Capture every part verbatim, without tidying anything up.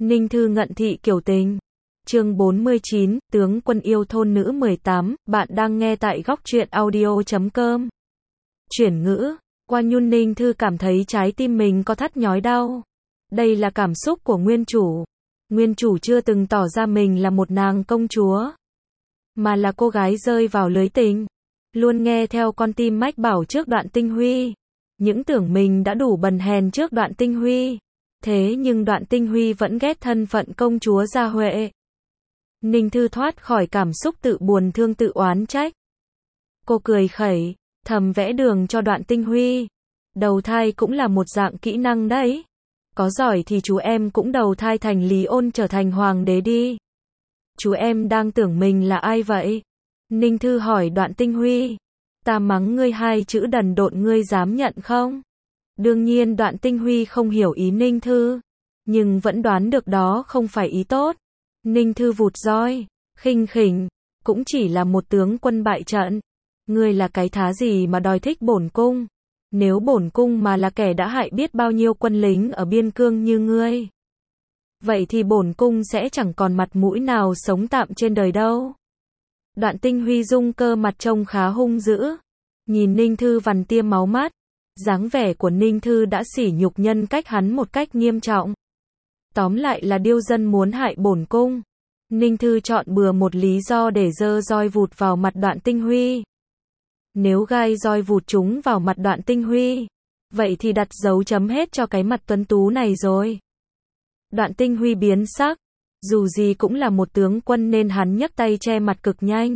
Ninh Thư ngận thị kiểu tình. Chương bốn mươi chín, tướng quân yêu thôn nữ mười tám, bạn đang nghe tại góc truyện audio chấm com. Chuyển ngữ, qua nhun Ninh Thư cảm thấy trái tim mình có thắt nhói đau. Đây là cảm xúc của nguyên chủ. Nguyên chủ chưa từng tỏ ra mình là một nàng công chúa, mà là cô gái rơi vào lưới tình. Luôn nghe theo con tim mách bảo trước Đoạn Tinh Huy. Những tưởng mình đã đủ bần hèn trước Đoạn Tinh Huy. Thế nhưng Đoạn Tinh Huy vẫn ghét thân phận công chúa Gia Huệ. Ninh Thư thoát khỏi cảm xúc tự buồn thương tự oán trách. Cô cười khẩy, thầm vẽ đường cho Đoạn Tinh Huy. Đầu thai cũng là một dạng kỹ năng đấy. Có giỏi thì chú em cũng đầu thai thành Lý Ôn trở thành hoàng đế đi. Chú em đang tưởng mình là ai vậy? Ninh Thư hỏi Đoạn Tinh Huy. Ta mắng ngươi hai chữ đần độn ngươi dám nhận không? Đương nhiên Đoạn Tinh Huy không hiểu ý Ninh Thư, nhưng vẫn đoán được đó không phải ý tốt. Ninh Thư vụt roi, khinh khỉnh, cũng chỉ là một tướng quân bại trận. Ngươi là cái thá gì mà đòi thích bổn cung? Nếu bổn cung mà là kẻ đã hại biết bao nhiêu quân lính ở biên cương như ngươi, vậy thì bổn cung sẽ chẳng còn mặt mũi nào sống tạm trên đời đâu. Đoạn Tinh Huy dung cơ mặt trông khá hung dữ, nhìn Ninh Thư vằn tia máu mắt. Dáng vẻ của Ninh Thư đã sỉ nhục nhân cách hắn một cách nghiêm trọng. Tóm lại là điêu dân muốn hại bổn cung. Ninh Thư chọn bừa một lý do để giơ roi vụt vào mặt Đoạn Tinh Huy. Nếu gai roi vụt chúng vào mặt Đoạn Tinh Huy, vậy thì đặt dấu chấm hết cho cái mặt tuấn tú này rồi. Đoạn Tinh Huy biến sắc, dù gì cũng là một tướng quân nên hắn nhấc tay che mặt cực nhanh.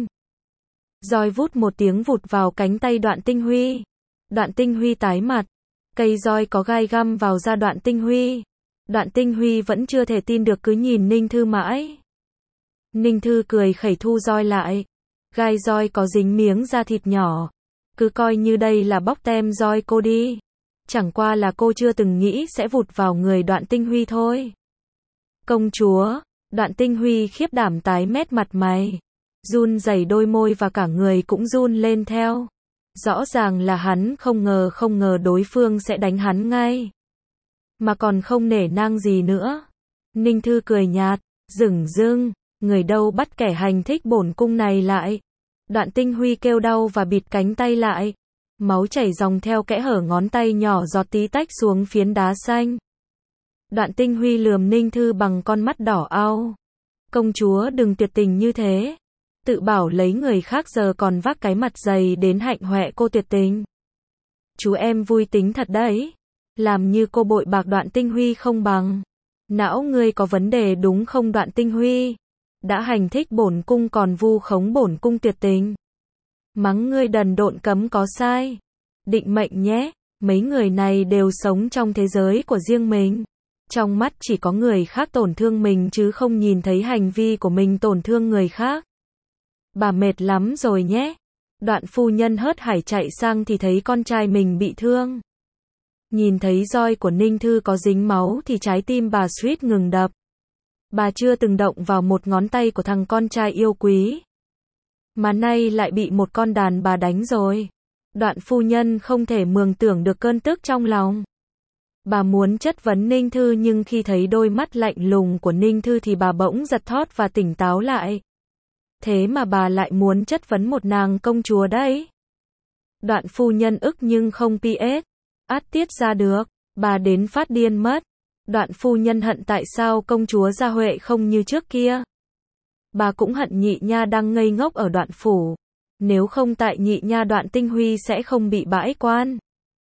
Roi vút một tiếng vụt vào cánh tay Đoạn Tinh Huy. Đoạn Tinh Huy tái mặt, cây roi có gai găm vào da Đoạn Tinh Huy. Đoạn Tinh Huy vẫn chưa thể tin được cứ nhìn Ninh Thư mãi. Ninh Thư cười khẩy thu roi lại. Gai roi có dính miếng da thịt nhỏ. Cứ coi như đây là bóc tem roi cô đi. Chẳng qua là cô chưa từng nghĩ sẽ vụt vào người Đoạn Tinh Huy thôi. Công chúa, Đoạn Tinh Huy khiếp đảm tái mét mặt mày. Run rẩy đôi môi và cả người cũng run lên theo. Rõ ràng là hắn không ngờ không ngờ đối phương sẽ đánh hắn ngay. Mà còn không nể nang gì nữa. Ninh Thư cười nhạt, dửng dưng, người đâu bắt kẻ hành thích bổn cung này lại. Đoạn Tinh Huy kêu đau và bịt cánh tay lại. Máu chảy dòng theo kẽ hở ngón tay nhỏ giọt tí tách xuống phiến đá xanh. Đoạn Tinh Huy lườm Ninh Thư bằng con mắt đỏ au. Công chúa đừng tuyệt tình như thế. Tự bảo lấy người khác giờ còn vác cái mặt dày đến hạnh hoẹ cô tuyệt tình. Chú em vui tính thật đấy. Làm như cô bội bạc Đoạn Tinh Huy không bằng. Não ngươi có vấn đề đúng không Đoạn Tinh Huy? Đã hành thích bổn cung còn vu khống bổn cung tuyệt tình. Mắng ngươi đần độn cấm có sai. Định mệnh nhé, mấy người này đều sống trong thế giới của riêng mình. Trong mắt chỉ có người khác tổn thương mình chứ không nhìn thấy hành vi của mình tổn thương người khác. Bà mệt lắm rồi nhé. Đoạn phu nhân hớt hải chạy sang thì thấy con trai mình bị thương. Nhìn thấy roi của Ninh Thư có dính máu thì trái tim bà suýt ngừng đập. Bà chưa từng động vào một ngón tay của thằng con trai yêu quý. Mà nay lại bị một con đàn bà đánh rồi. Đoạn phu nhân không thể mường tưởng được cơn tức trong lòng. Bà muốn chất vấn Ninh Thư nhưng khi thấy đôi mắt lạnh lùng của Ninh Thư thì bà bỗng giật thót và tỉnh táo lại. Thế mà bà lại muốn chất vấn một nàng công chúa đấy. Đoạn phu nhân ức nhưng không pi ết. Át tiết ra được. Bà đến phát điên mất. Đoạn phu nhân hận tại sao công chúa Gia Huệ không như trước kia. Bà cũng hận nhị nha đang ngây ngốc ở Đoạn phủ. Nếu không tại nhị nha Đoạn Tinh Huy sẽ không bị bãi quan.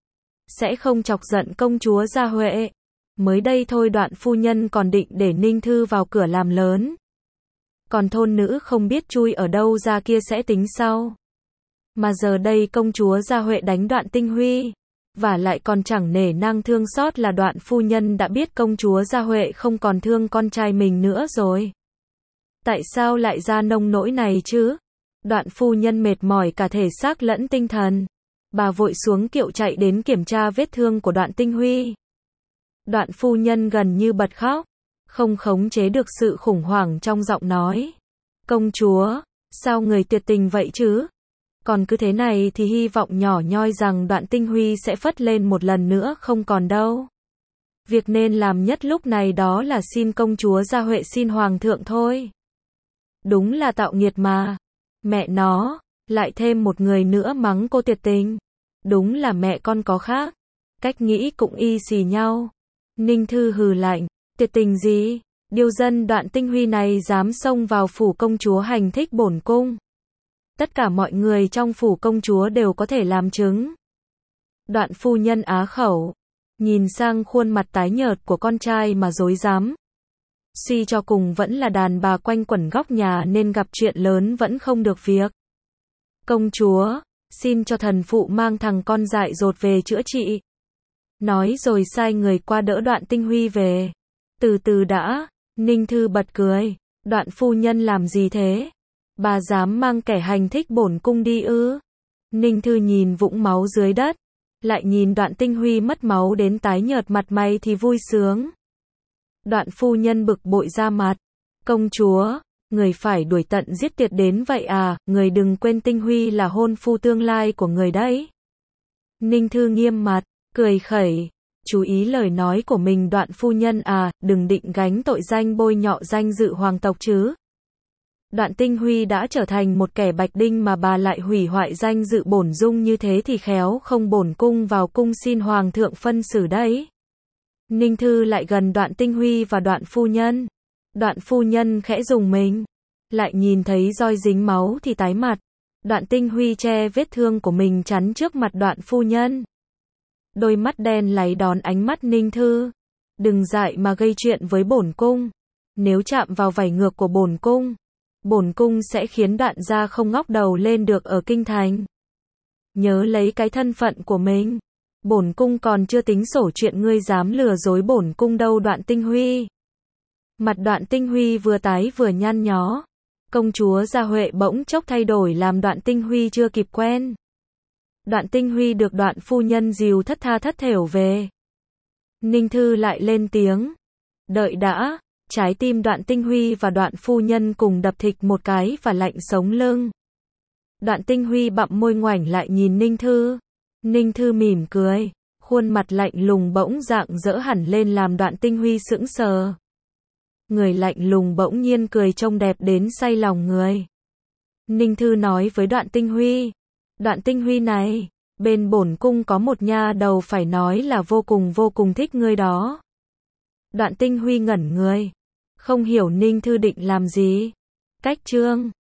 Sẽ không chọc giận công chúa Gia Huệ. Mới đây thôi Đoạn phu nhân còn định để Ninh Thư vào cửa làm lớn. Còn thôn nữ không biết chui ở đâu ra kia sẽ tính sau. Mà giờ đây công chúa Gia Huệ đánh Đoạn Tinh Huy. Và lại còn chẳng nể nang thương xót là Đoạn phu nhân đã biết công chúa Gia Huệ không còn thương con trai mình nữa rồi. Tại sao lại ra nông nỗi này chứ? Đoạn phu nhân mệt mỏi cả thể xác lẫn tinh thần. Bà vội xuống kiệu chạy đến kiểm tra vết thương của Đoạn Tinh Huy. Đoạn phu nhân gần như bật khóc. Không khống chế được sự khủng hoảng trong giọng nói. Công chúa, sao người tuyệt tình vậy chứ? Còn cứ thế này thì hy vọng nhỏ nhoi rằng Đoạn Tinh Huy sẽ phất lên một lần nữa không còn đâu. Việc nên làm nhất lúc này đó là xin công chúa Gia Huệ xin hoàng thượng thôi. Đúng là tạo nghiệt mà. Mẹ nó, lại thêm một người nữa mắng cô tuyệt tình. Đúng là mẹ con có khác. Cách nghĩ cũng y xì nhau. Ninh Thư hừ lạnh, tuyệt tình gì? Điều dân Đoạn Tinh Huy này dám xông vào phủ công chúa hành thích bổn cung. Tất cả mọi người trong phủ công chúa đều có thể làm chứng. Đoạn phu nhân á khẩu, nhìn sang khuôn mặt tái nhợt của con trai mà dối dám. Suy cho cùng vẫn là đàn bà quanh quẩn góc nhà nên gặp chuyện lớn vẫn không được việc. Công chúa, xin cho thần phụ mang thằng con dại dột về chữa trị. Nói rồi sai người qua đỡ Đoạn Tinh Huy về. Từ từ đã, Ninh Thư bật cười, Đoạn phu nhân làm gì thế? Bà dám mang kẻ hành thích bổn cung đi ư? Ninh Thư nhìn vũng máu dưới đất, lại nhìn Đoạn Tinh Huy mất máu đến tái nhợt mặt mày thì vui sướng. Đoạn phu nhân bực bội ra mặt, công chúa, người phải đuổi tận giết tuyệt đến vậy à, người đừng quên Tinh Huy là hôn phu tương lai của người đấy. Ninh Thư nghiêm mặt, cười khẩy, chú ý lời nói của mình Đoạn phu nhân à, đừng định gánh tội danh bôi nhọ danh dự hoàng tộc chứ. Đoạn Tinh Huy đã trở thành một kẻ bạch đinh mà bà lại hủy hoại danh dự bổn dung như thế thì khéo không bổn cung vào cung xin hoàng thượng phân xử đấy. Ninh Thư lại gần Đoạn Tinh Huy và Đoạn phu nhân. Đoạn phu nhân khẽ rùng mình, lại nhìn thấy roi dính máu thì tái mặt. Đoạn Tinh Huy che vết thương của mình chắn trước mặt Đoạn phu nhân. Đôi mắt đen láy đón ánh mắt Ninh Thư. Đừng dại mà gây chuyện với bổn cung. Nếu chạm vào vảy ngược của bổn cung, bổn cung sẽ khiến Đoạn gia không ngóc đầu lên được ở kinh thành. Nhớ lấy cái thân phận của mình. Bổn cung còn chưa tính sổ chuyện ngươi dám lừa dối bổn cung đâu Đoạn Tinh Huy. Mặt Đoạn Tinh Huy vừa tái vừa nhăn nhó. Công chúa Gia Huệ bỗng chốc thay đổi làm Đoạn Tinh Huy chưa kịp quen. Đoạn Tinh Huy được Đoạn phu nhân dìu thất tha thất thểu về. Ninh Thư lại lên tiếng. Đợi đã, trái tim Đoạn Tinh Huy và Đoạn phu nhân cùng đập thịch một cái và lạnh sống lưng. Đoạn Tinh Huy bặm môi ngoảnh lại nhìn Ninh Thư. Ninh Thư mỉm cười, khuôn mặt lạnh lùng bỗng rạng rỡ hẳn lên làm Đoạn Tinh Huy sững sờ. Người lạnh lùng bỗng nhiên cười trông đẹp đến say lòng người. Ninh Thư nói với Đoạn Tinh Huy, Đoạn Tinh Huy này, bên bổn cung có một nha đầu phải nói là vô cùng vô cùng thích ngươi đó. Đoạn Tinh Huy ngẩn người, không hiểu Ninh Thư định làm gì. Cách chương